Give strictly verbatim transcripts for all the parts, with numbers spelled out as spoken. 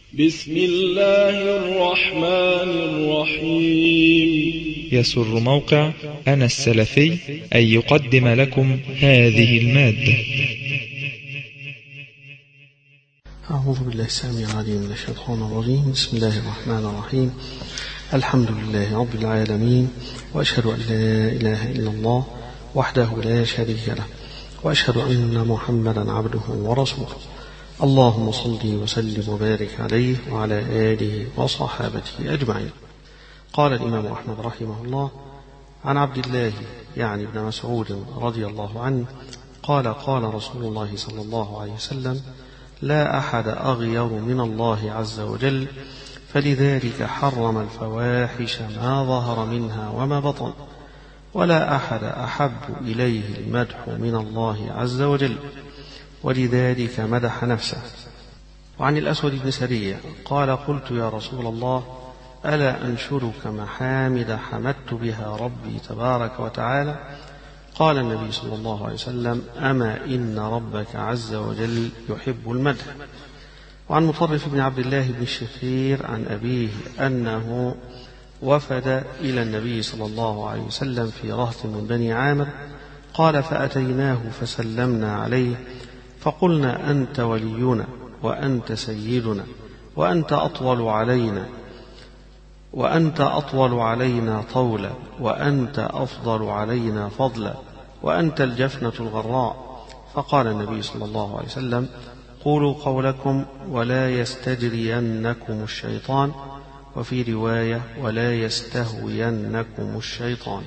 بسم الله الرحمن الرحيم. يسر موقع أنا السلفي أن يقدم لكم هذه المادة. أعوذ بالله السميع العليم من الشيطان الرجيم. بسم الله الرحمن الرحيم. الحمد لله رب العالمين، وأشهد أن لا إله إلا الله وحده لا شريك له، وأشهد أن محمدا عبده ورسوله. اللهم صل وسلم وبارك عليه وعلى آله وصحابته أجمعين. قال الإمام أحمد رحمه الله عن عبد الله يعني ابن مسعود رضي الله عنه قال قال رسول الله صلى الله عليه وسلم: لا أحد أغير من الله عز وجل، فلذلك حرم الفواحش ما ظهر منها وما بطن، ولا أحد أحب إليه المدح من الله عز وجل، ولذلك مدح نفسه. وعن الأسود بن سرية قال: قلت يا رسول الله، ألا أنشرك محامد حمدت بها ربي تبارك وتعالى؟ قال النبي صلى الله عليه وسلم: أما إن ربك عز وجل يحب المدح. وعن مطرف بن عبد الله بن الشخير عن أبيه أنه وفد إلى النبي صلى الله عليه وسلم في رهط من بني عامر، قال: فأتيناه فسلمنا عليه فقلنا: أنت ولينا وأنت سيدنا وأنت أطول علينا وأنت أطول علينا طولا وأنت أفضل علينا فضلا وأنت الجفنة الغراء. فقال النبي صلى الله عليه وسلم: قولوا قولكم ولا يستجرينكم الشيطان، وفي رواية: ولا يستهوينكم الشيطان.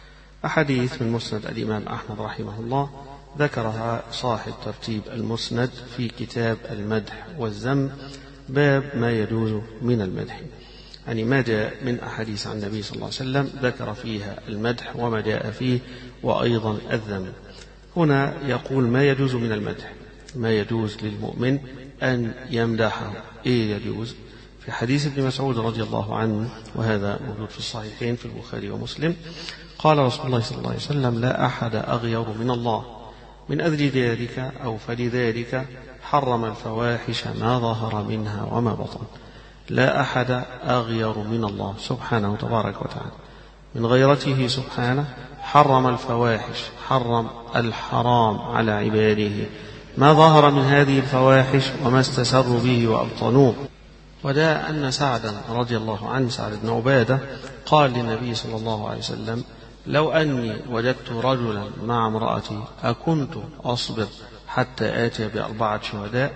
أحاديث من مسند الإمام أحمد رحمه الله ذكرها صاحب ترتيب المسند في كتاب المدح والذم، باب ما يجوز من المدح، يعني ما جاء من أحاديث عن النبي صلى الله عليه وسلم ذكر فيها المدح وما جاء فيه وأيضا الذم. هنا يقول ما يجوز من المدح، ما يجوز للمؤمن أن يمدحه. إيه يجوز؟ في حديث ابن مسعود رضي الله عنه، وهذا موجود في الصحيحين في البخاري ومسلم، قال رسول الله صلى الله عليه وسلم: لا أحد أغير من الله، من أجل ذلك أو فلذلك حرم الفواحش ما ظهر منها وما بطن. لا أحد أغير من الله سبحانه تبارك وتعالى، من غيرته سبحانه حرم الفواحش، حرم الحرام على عباده، ما ظهر من هذه الفواحش وما استسروا به وأبطنوه. ودا أن سعدا رضي الله عنه، سعد بن عبادة، قال للنبي صلى الله عليه وسلم: لو أني وجدت رجلا مع امرأتي أكنت أصبر حتى آتي بأربعة شهداء؟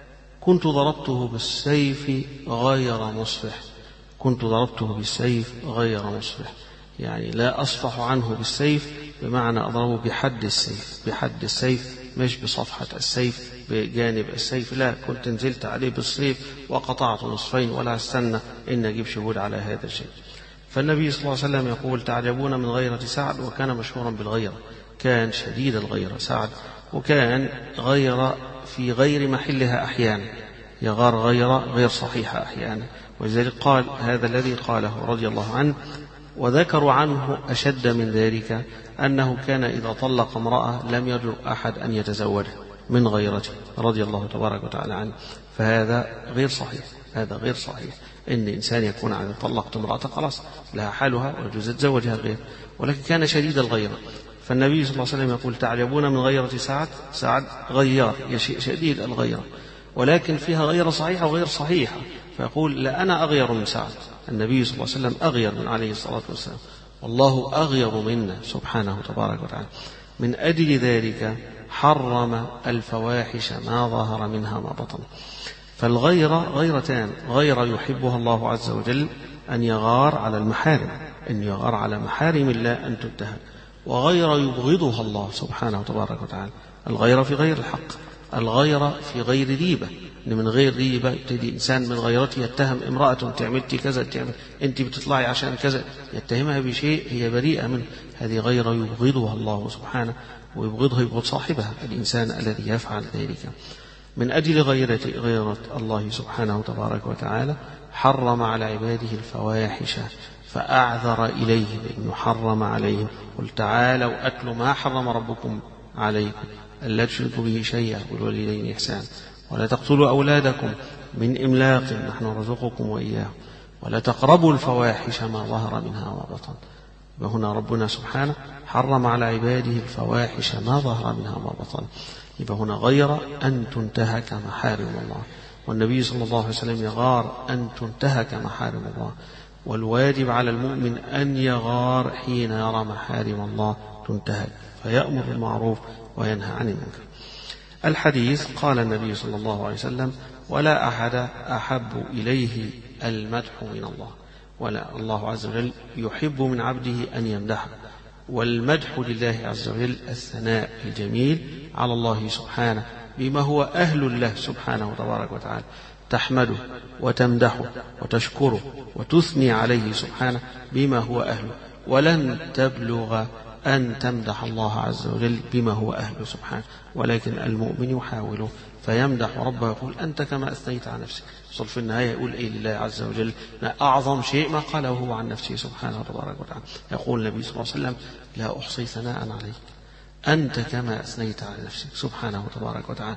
كنت ضربته بالسيف غير مصفح، كنت ضربته بالسيف غير مصفح، يعني لا أصفح عنه بالسيف، بمعنى أضربه بحد السيف، بحد السيف مش بصفحة السيف بجانب السيف، لا، كنت نزلت عليه بالسيف وقطعت نصفين، ولا استنى إن أجيب شهود على هذا الشيء. فالنبي صلى الله عليه وسلم يقول: تعجبون من غيرة سعد، وكان مشهورا بالغيرة، كان شديد الغيرة سعد، وكان غير في غير محلها أحيانا، يغار غيرة غير صحيحة أحيانا. ولذلك قال هذا الذي قاله رضي الله عنه. وذكروا عنه أشد من ذلك أنه كان إذا طلق امرأة لم يجرؤ أحد أن يتزوجها من غيرته رضي الله تبارك وتعالى عنه. فهذا غير صحيح، هذا غير صحيح إن إنسان يكون على طلقت امرأة خلاص لها حالها ويجوز تزوجها غير، ولكن كان شديد الغيرة. فالنبي صلى الله عليه وسلم يقول: تعجبون من غيرة سعد، سعد غيار شديد الغيرة، ولكن فيها غير صحيحة وغير صحيحة. فيقول: لا أنا أغير من سعد، النبي صلى الله عليه وسلم أغير من عليه الصلاة والسلام، والله أغير منا سبحانه تبارك وتعالى. من أجل ذلك حرم الفواحش ما ظهر منها ما بطن. فالغيرة غيرتان: غيرة يحبها الله عز وجل، أن يغار على المحارم، أن يغار على محارم الله أن تنتهك، وغيرة يبغضها الله سبحانه تبارك وتعالى، الغيرة في غير الحق، الغيرة في غير ريبة، إن من غير ريبة يبتدي إنسان من غيرته يتهم امرأة: أنت عملتي كذا، تعمل أنت بتطلعي عشان كذا، يتهمها بشيء هي بريئة منه، هذه غيرة يبغضها الله سبحانه، ويبغضها يبغض صاحبها الإنسان الذي يفعل ذلك. من أجل غيرة, غيرة الله سبحانه تبارك وتعالى حرم على عباده الفواحش، فأعذر إليه بأن يحرم عليهم: قل تعالوا أتل ما حرم ربكم عليكم ألا تشركوا به شيئا والوالدين إحسانا ولا تقتلوا أولادكم من إملاق نحن نرزقكم وإياه، ولا تقربوا الفواحش ما ظهر منها وما بطن. وهنا ربنا سبحانه حرم على عباده الفواحش ما ظهر منها وما بطن، يبقى هنا غير أن تنتهك محارم الله، والنبي صلى الله عليه وسلم يغار أن تنتهك محارم الله، والواجب على المؤمن أن يغار حين يرى محارم الله تنتهك، فيأمر بالمعروف وينهى عن المنكر. الحديث قال النبي صلى الله عليه وسلم: ولا أحد أحب إليه المدح من الله، ولا الله عز وجل يحب من عبده أن يمدحه، والمدح لله عز وجل الثناء الجميل على الله سبحانه بما هو أهل له سبحانه تبارك وتعالى، تحمده وتمدحه وتشكره وتثني عليه سبحانه بما هو أهله، ولن تبلغ أن تمدح الله عز وجل بما هو أهله سبحانه، ولكن المؤمن يحاول فيمدح ربه يقول: أنت كما أثنيت عن نفسك. صل في النهاية يقول إيه لله عز وجل؟ أعظم شيء ما قاله هو عن نفسه سبحانه وتبارك وتعالى. يقول النبي صلى الله عليه وسلم: لا أحصي ثناء عليك أنت كما أثنيت على نفسك سبحانه وتبارك وتعالى.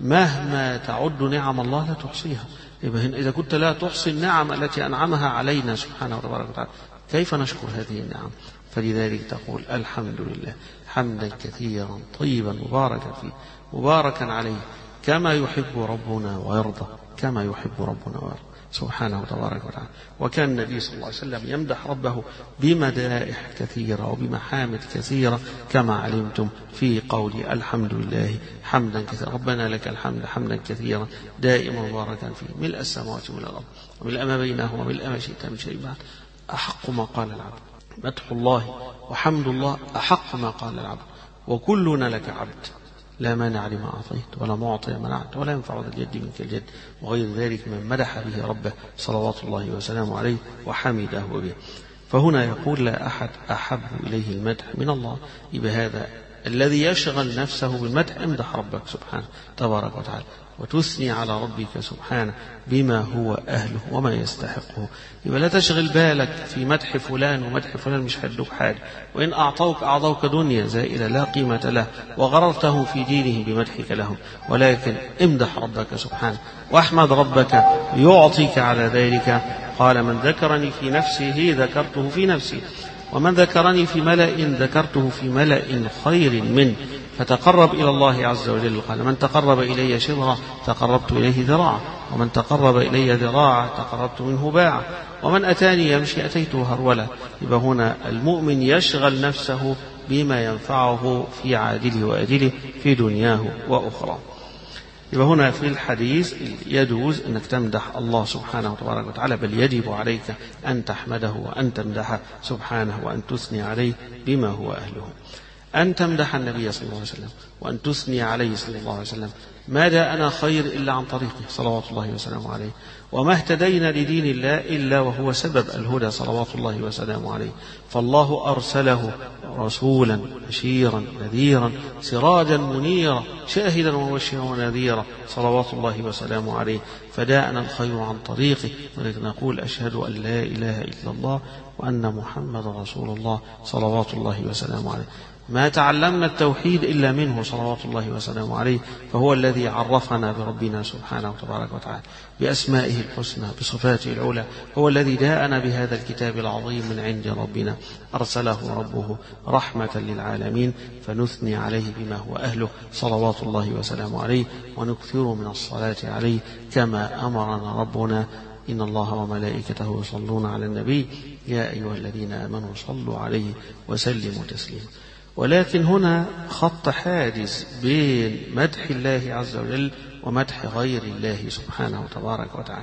مهما تعد نعم الله لا تحصيها. إذا كنت لا تحصي النعم التي أنعمها علينا سبحانه وتبارك وتعالى، كيف نشكر هذه النعم؟ فلذلك تقول: الحمد لله حمدا كثيرا طيبا مباركا فيه مباركا عليه كما يحب ربنا ويرضى، كما يحب ربنا ويرضى سبحانه وتبارك وتعالى. وكان النبي صلى الله عليه وسلم يمدح ربه بمدائح كثيرة وبمحامد كثيرة، كما علمتم في قول: الحمد لله حمدا كثيرا، ربنا لك الحمد حمدا كثيرا دائما مباركا فيه ملء السماوات وملء الأرض وملء ما بينهما وملء ما شئت من شيء بعد. أحق ما قال العبد مدح الله وحمد الله، أحق ما قال العبد، وكلنا لك عبد لا مانع لما أعطيت ولا معطي منعت ولا ينفع ذا الجد منك الجد، وغير ذلك من مدح به ربه صلوات الله وسلامه عليه وحمده به. فهنا يقول: لا أحد أحب إليه المدح من الله. يبقى هذا الذي يشغل نفسه بالمدح امدح ربك سبحانه تبارك وتعالى، وتثني على ربك سبحانه بما هو أهله وما يستحقه. يبقى لا تشغل بالك في مدح فلان ومدح فلان، مش هيدوك حاجة، وإن أعطوك أعطوك دنيا زائلة لا قيمة له، وغررتهم في دينهم بمدحك لهم، ولكن امدح ربك سبحانه واحمد ربك يعطيك على ذلك. قال: من ذكرني في نفسه ذكرته في نفسي، ومن ذكرني في ملأ ذكرته في ملأ خير منه، فتقرب إلى الله عز وجل. قال: من تقرب إلي شبرا تقربت إليه ذراعا، ومن تقرب إلي ذراعا تقربت منه باعا، ومن أتاني يمشي أتيته هرولا. يبقى هنا المؤمن يشغل نفسه بما ينفعه في عاجله وآجله في دنياه وأخرى. يبقى هنا في الحديث يجوز أنك تمدح الله سبحانه وتبارك وتعالى، بل يجب عليك أن تحمده وأن تمدحه سبحانه وأن تثني عليه بما هو أهله. أن تمدح النبي صلى الله عليه وسلم وأن تثني عليه صلى الله عليه وسلم. ما جاءنا خير إلا عن طريقه صلوات الله وسلامه عليه، وما اهتدينا لدين الله إلا وهو سبب الهدى صلوات الله وسلامه عليه. فالله أرسله رسولا بشيرا نذيرا سراجا منيرا شاهدا ومبشرا ونذيرا صلوات الله وسلامه عليه، فجاءنا الخير عن طريقه. ولكن نقول: أشهد أن لا إله إلا الله وأن محمد رسول الله صلوات الله وسلامه عليه. ما تعلمنا التوحيد إلا منه صلوات الله وسلامه عليه، فهو الذي عرفنا بربنا سبحانه وتبارك وتعالى بأسمائه الحسنى بصفاته العلى، هو الذي جاءنا بهذا الكتاب العظيم من عند ربنا، أرسله ربه رحمة للعالمين، فنثني عليه بما هو أهله صلوات الله وسلامه عليه، ونكثر من الصلاة عليه كما أمرنا ربنا: إن الله وملائكته يصلون على النبي يا أيها الذين آمنوا صلوا عليه وسلموا تسليما. ولكن هنا خط حاجز بين مدح الله عز وجل ومدح غير الله سبحانه وتبارك وتعالى.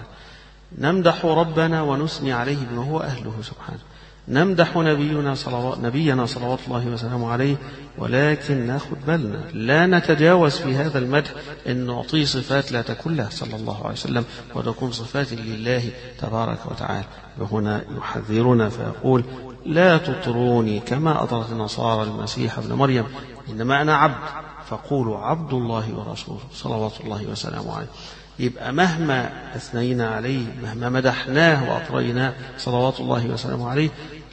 نمدح ربنا ونثني عليه بما هو أهله سبحانه، نمدح نبينا صلوات, نبينا صلوات الله وسلامه عليه، ولكن ناخد بالنا لا نتجاوز في هذا المدح أن نعطيه صفات لا تكون له صلى الله عليه وسلم وتكون صفات لله تبارك وتعالى. وهنا يحذرنا فيقول: لا تطروني كما أطرت النصارى المسيح ابن مريم، إنما أنا عبد فقولوا عبد الله ورسوله صلوات الله وسلامه عليه. يبقى مهما أثنينا عليه، مهما مدحناه وأطريناه صلوات الله وسلامه عليه،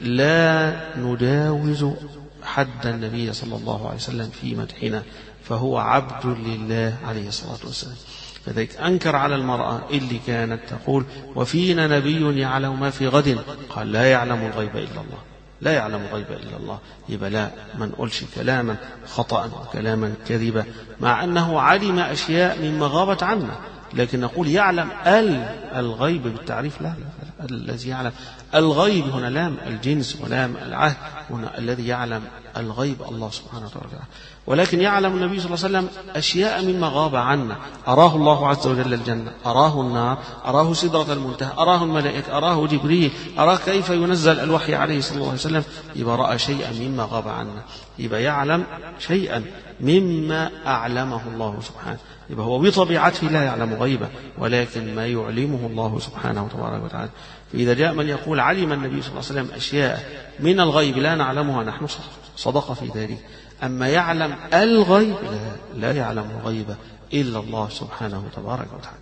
لا نداوز حد النبي صلى الله عليه وسلم في مدحنا، فهو عبد لله عليه الصلاة والسلام. فذلك أنكر على المرأة اللي كانت تقول وفينا نبي يعلم ما في غد، قال لا يعلم الغيب إلا الله، لا يعلم الغيب إلا الله. يبقى لا ما نقولش كلاما خطأ وكلاما كذبا مع أنه علم أشياء مما غابت عنا، لكن نقول يعلم الغيب بالتعريف، لا, لا. الذي يعلم الغيب هنا لام الجنس ولام العهد، هنا الذي يعلم الغيب الله سبحانه وتعالى. ولكن يعلم النبي صلى الله عليه وسلم أشياء مما غاب عنا، أراه الله عز وجل الجنة، أراه النار، أراه سدرة المنتهى، أراه الملائكة، أراه جبريل، أراه كيف ينزل الوحي عليه صلى الله عليه وسلم. يبقى رأى شيئا مما غاب عنا، يبقى يعلم شيئا مما أعلمه الله سبحانه. يبقى هو بطبيعته لا يعلم غيبه، ولكن ما يعلمه الله سبحانه وتبارك وتعالى. فإذا جاء من يقول علم النبي صلى الله عليه وسلم أشياء من الغيب لا نعلمها نحن، صدق في ذلك. أما يعلم الغيب لا, لا يعلم الغيب إلا الله سبحانه وتبارك وتعالى.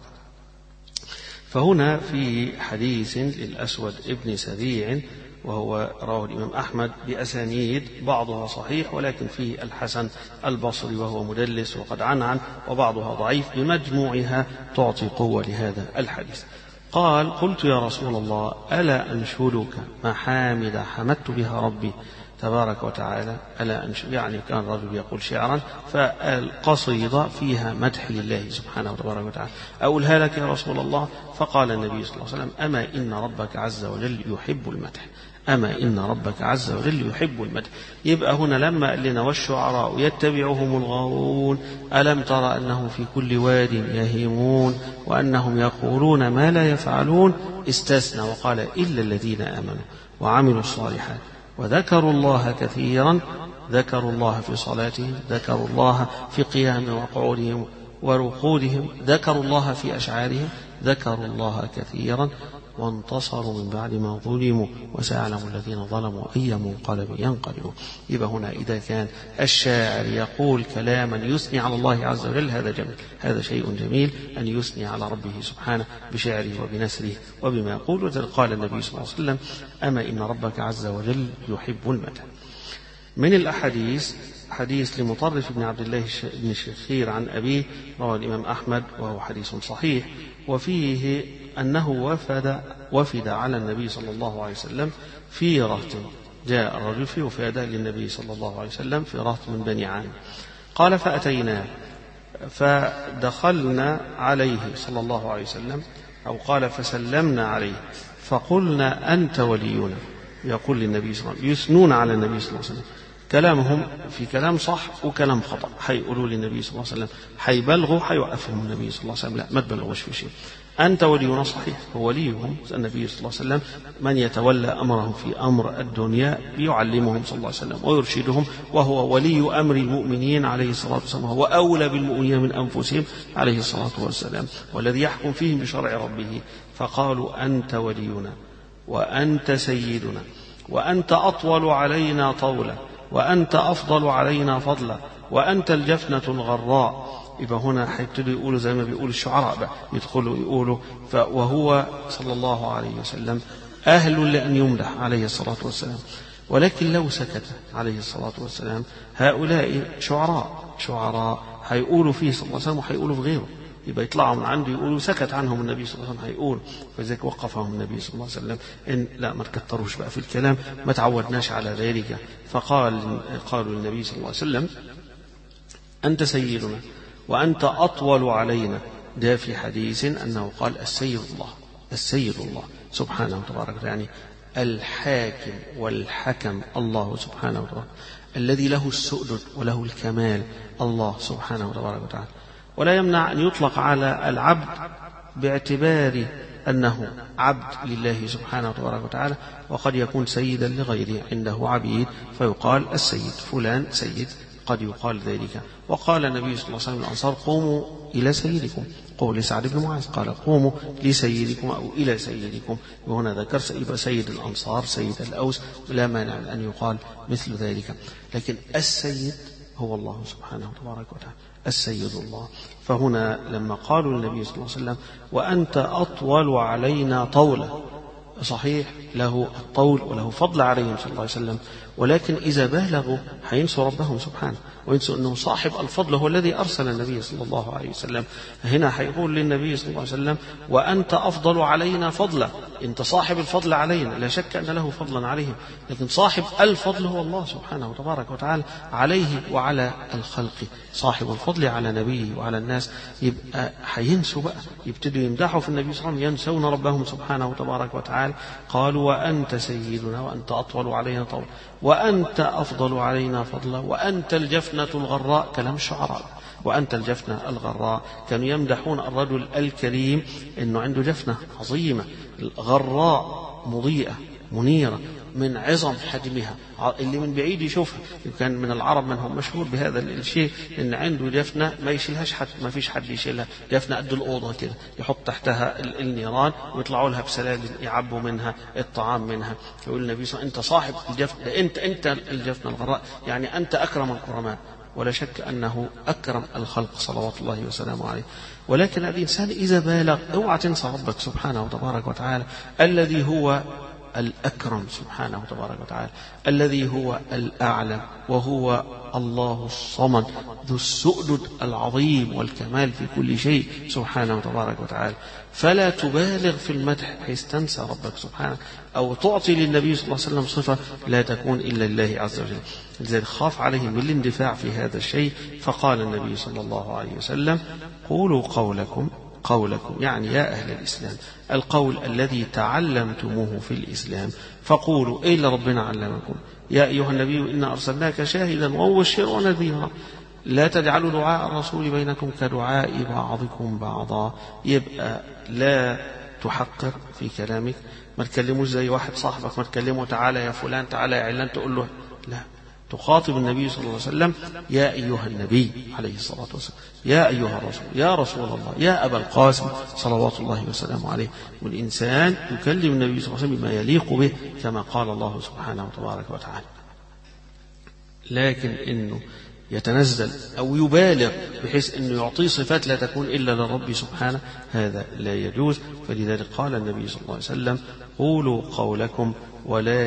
فهنا في حديث للأسود ابن سبيع، وهو رواه الإمام أحمد بأسانيد بعضها صحيح ولكن فيه الحسن البصري وهو مدلس وقد عنعن، وبعضها ضعيف، بمجموعها تعطي قوة لهذا الحديث. قال قلت يا رسول الله ألا أنشدك محامد حمدت بها ربي تبارك وتعالى. ألا أنشد يعني كان الرجل يقول شعرا، فالقصيدة فيها مدح لله سبحانه وتبارك وتعالى، أقولها لك يا رسول الله. فقال النبي صلى الله عليه وسلم أما إن ربك عز وجل يحب المدح، أما إن ربك عز وجل يحب المدح. يبقى هنا لما قال لنا والشعراء يتبعهم الغاوون ألم ترى أنهم في كل واد يهيمون وأنهم يقولون ما لا يفعلون، استثنى وقال إلا الذين آمنوا وعملوا الصالحات وذكروا الله كثيرا، ذكروا الله في صلاتهم، ذكروا الله في قيامهم وقعودهم ورقودهم، ذكروا الله في أشعارهم، ذكروا الله كثيرا وانتصروا من بعد ما ظلموا وسيعلم الذين ظلموا أي منقلب ينقلبون. يبقى هنا إذا كان الشاعر يقول كلاما يثني على الله عز وجل هذا جميل، هذا شيء جميل أن يثني على ربه سبحانه بشعره وبنثره وبما يقول. وذلك قال النبي صلى الله عليه وسلم أما إن ربك عز وجل يحب المدح. من الأحاديث حديث لمطرف بن عبد الله بن شخير عن أبيه رواه الإمام أحمد وهو حديث صحيح، وفيه أنه وفد وفد على النبي صلى الله عليه وسلم في رهط، جاء الرجل في وفادة للنبي صلى الله عليه وسلم في رهط من بني عامر. قال فأتيناه فدخلنا عليه صلى الله عليه وسلم، أو قال فسلمنا عليه فقلنا أنت ولينا، يقول للنبي صلى الله عليه وسلم، يثنون على النبي صلى الله عليه وسلم، كلامهم في كلام صح وكلام خطأ، حيقولوا للنبي صلى الله عليه وسلم، حيبلغوا حيوقفهم النبي صلى الله عليه وسلم، لا ما تبلغوش في شيء، أنت ولينا صحيح، هو وليهم النبي صلى الله عليه وسلم، من يتولى أمرهم في أمر الدنيا يعلمهم صلى الله عليه وسلم ويرشدهم، وهو ولي أمر المؤمنين عليه الصلاة والسلام، وهو أولى بالمؤمنين من أنفسهم عليه الصلاة والسلام، والذي يحكم فيهم بشرع ربه. فقالوا أنت ولينا وأنت سيدنا وأنت أطول علينا طولا وأنت أفضل علينا فضلا وأنت الجفنة الغراء. يبقى هنا حيبتدوا يقولوا زي ما بيقول الشعراء بقى، يدخلوا يقولوا وهو صلى الله عليه وسلم أهل لأن يمدح عليه الصلاة والسلام. ولكن لو سكت عليه الصلاة والسلام هؤلاء شعراء شعراء هيقولوا فيه صلى الله عليه وسلم وهيقولوا في غيره، يبقى يطلعوا من عنده يقولوا سكت عنهم النبي صلى الله عليه وسلم هيقول. فذلك وقفهم النبي صلى الله عليه وسلم إن لا ما تكتروش بقى في الكلام، ما تعودناش على ذلك. فقال قالوا للنبي صلى الله عليه وسلم أنت سيدنا وأنت أطول علينا. ده في حديث أنه قال السيد الله السيد الله سبحانه وتبارك، يعني الحاكم والحكم الله سبحانه وتبارك، الذي له السؤدد وله الكمال الله سبحانه وتبارك وتعالى. ولا يمنع أن يطلق على العبد باعتبار أنه عبد لله سبحانه وتبارك وتعالى، وقد يكون سيدا لغيره، عنده عبيد فيقال السيد فلان سيد، قد يقال ذلك. وقال النبي صلى الله عليه وسلم الأنصار قوموا إلى سيدكم، قول لسعد بن معاذ قال قوموا لسيدكم أو إلى سيدكم، وهنا ذكر يبقى سيد الأنصار سيد الأوس، لا مانع أن يقال مثل ذلك. لكن السيد هو الله سبحانه وتبارك وتعالى، السيد الله. فهنا لما قالوا للنبي صلى الله عليه وسلم وأنت أطول علينا طولا، صحيح له الطول وله فضل عليهم صلى الله عليه وسلم، ولكن إذا بالغوا هينسوا ربهم سبحانه وينسوا أنه صاحب الفضل هو الذي أرسل النبي صلى الله عليه وسلم. هنا هيقول للنبي صلى الله عليه وسلم وأنت أفضل علينا فضلا، أنت صاحب الفضل علينا، لا شك أن له فضلا عليهم، لكن صاحب الفضل هو الله سبحانه وتبارك وتعالى عليه وعلى الخلق، صاحب الفضل على نبيه وعلى الناس. يبقى هينسوا بقى، يبتدوا يمدحوا في النبي صلى الله عليه وسلم، ينسون ربهم سبحانه وتبارك وتعالى. قالوا وأنت سيدنا وأنت أطول علينا طول وأنت أفضل علينا فضلا وأنت الجفنة الغراء، كلام الشعراء، وأنت الجفنة الغراء. كانوا يمدحون الرجل الكريم أنه عنده جفنة عظيمة غراء مضيئة منيرة من عظم حجمها، اللي من بعيد يشوفها. كان من العرب من هم مشهور بهذا الشيء، ان عنده جفنه ما يشيلهاش حد، ما فيش حد يشيلها، جفنه قد الاوضه كده، يحط تحتها النيران ويطلعوا لها بسلالم يعبوا منها الطعام منها. يقول النبي صلى الله عليه وسلم انت صاحب الجفنه، انت انت الجفنه الغراء، يعني انت اكرم الكرماء، ولا شك انه اكرم الخلق صلوات الله وسلامه عليه. ولكن الانسان اذا بالغ اوعى تنسى ربك سبحانه وتبارك وتعالى الذي هو الأكرم سبحانه وتبارك وتعالى، الذي هو الأعلى، وهو الله الصمد ذو السؤدد العظيم والكمال في كل شيء سبحانه وتبارك وتعالى. فلا تبالغ في المدح بحيث تنسى ربك سبحانه أو تعطي للنبي صلى الله عليه وسلم صفة لا تكون إلا لله عز وجل. لذلك خاف عليهم من الاندفاع في هذا الشيء، فقال النبي صلى الله عليه وسلم قولوا قولكم قولكم، يعني يا أهل الإسلام القول الذي تعلمتموه في الإسلام فقولوا إيه اللي ربنا علمكم. يا أيها النبي إنا أرسلناك شاهدا ومبشرا ونذيرا، لا تجعلوا دعاء الرسول بينكم كدعاء بعضكم بعضا. يبقى لا تحقر في كلامك، ما تكلموش زي واحد صاحبك، ما تكلمه تعالى يا فلان تعالى يا علان تقول له لا، تخاطب النبي صلى الله عليه وسلم يا أيها النبي عليه الصلاة والسلام، يا أيها الرسول، يا رسول الله، يا أبا القاسم صلوات الله وسلامه عليه. والإنسان يكلم النبي صلى الله عليه وسلم بما يليق به كما قال الله سبحانه وتبارك وتعالى. لكن إنه يتنزل أو يبالغ بحيث أنه يعطي صفات لا تكون إلا للرب سبحانه، هذا لا يجوز. فلذلك قال النبي صلى الله عليه وسلم قولوا قولكم ولا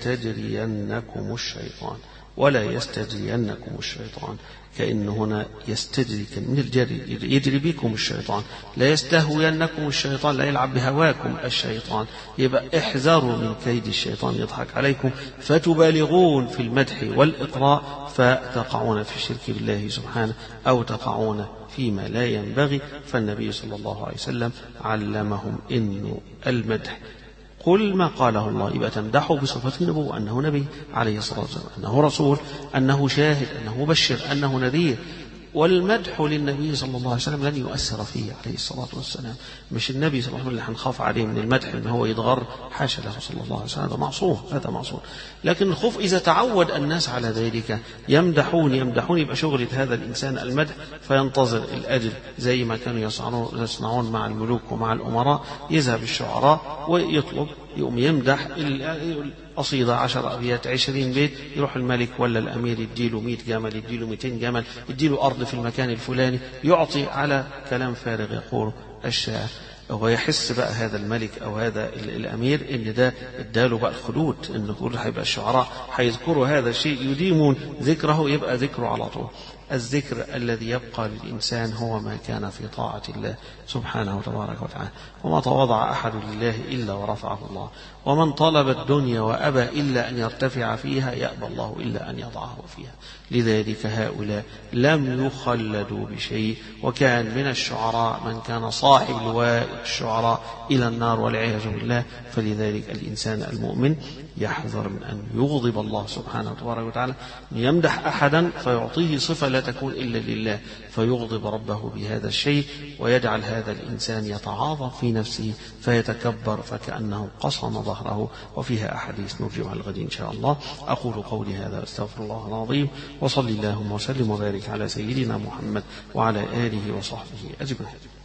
يستجرينكم الشيطان، ولا يستجرينكم الشيطان، كأن هنا يستجري من الجري، يجري بكم الشيطان، لا يستهوينكم الشيطان، لا يلعب بهواكم الشيطان. يبقى احذروا من كيد الشيطان يضحك عليكم فتبالغون في المدح والإطراء فتقعون في الشرك بالله سبحانه أو تقعون فيما لا ينبغي. فالنبي صلى الله عليه وسلم علمهم إنه المدح قل ما قاله الله، يبقى تمدحه بصفة النبوة، أنه نبي عليه الصلاة والسلام، أنه رسول، أنه شاهد، أنه مبشر، أنه نذير. والمدح للنبي صلى الله عليه وسلم لن يؤثر فيه عليه الصلاة والسلام. مش النبي صلى الله عليه وسلم اللي هنخاف عليه من المدح إن هو يتغر، حاشا له صلى الله عليه وسلم، هذا معصوم، هذا معصوم. لكن الخوف إذا تعود الناس على ذلك يمدحون يمدحون يبقى شغلة هذا الإنسان المدح، فينتظر الأجر زي ما كانوا يصنعون مع الملوك ومع الأمراء. يذهب الشعراء ويطلب يقوم يمدح قصيدة عشر أبيات عشرين بيت، يروح الملك ولا الأمير يديله مئة جمل، يديله مئتين جمل، يديله أرض في المكان الفلاني، يعطي على كلام فارغ يقول الشاعر. ويحس بقى هذا الملك أو هذا الأمير إن ده اداله بقى الخلود، إن كل هيبقى الشعراء هيذكروا هذا الشيء يديمون ذكره، يبقى ذكره على طول. الذكر الذي يبقى للإنسان هو ما كان في طاعة الله سبحانه وتبارك وتعالى. وما تواضع أحد لله إلا ورفعه الله، ومن طلب الدنيا وأبى إلا أن يرتفع فيها يأبى الله إلا أن يضعه فيها. لذلك هؤلاء لم يخلدوا بشيء، وكان من الشعراء من كان صاحب لواء الشعراء إلى النار والعياذ بالله. فلذلك الإنسان المؤمن يحذر من أن يغضب الله سبحانه وتبارك وتعالى، يمدح أحدا فيعطيه صفة لا تكون إلا لله فيغضب ربه بهذا الشيء، ويجعل هذا الإنسان يتعاظم في نفسه فيتكبر فكأنه قصم ظهره. وفيها أحاديث نرجعها الغد إن شاء الله. أقول قولي هذا واستغفر الله العظيم، وصلي اللهم وسلم وبارك على سيدنا محمد وعلى آله وصحبه أجمعين.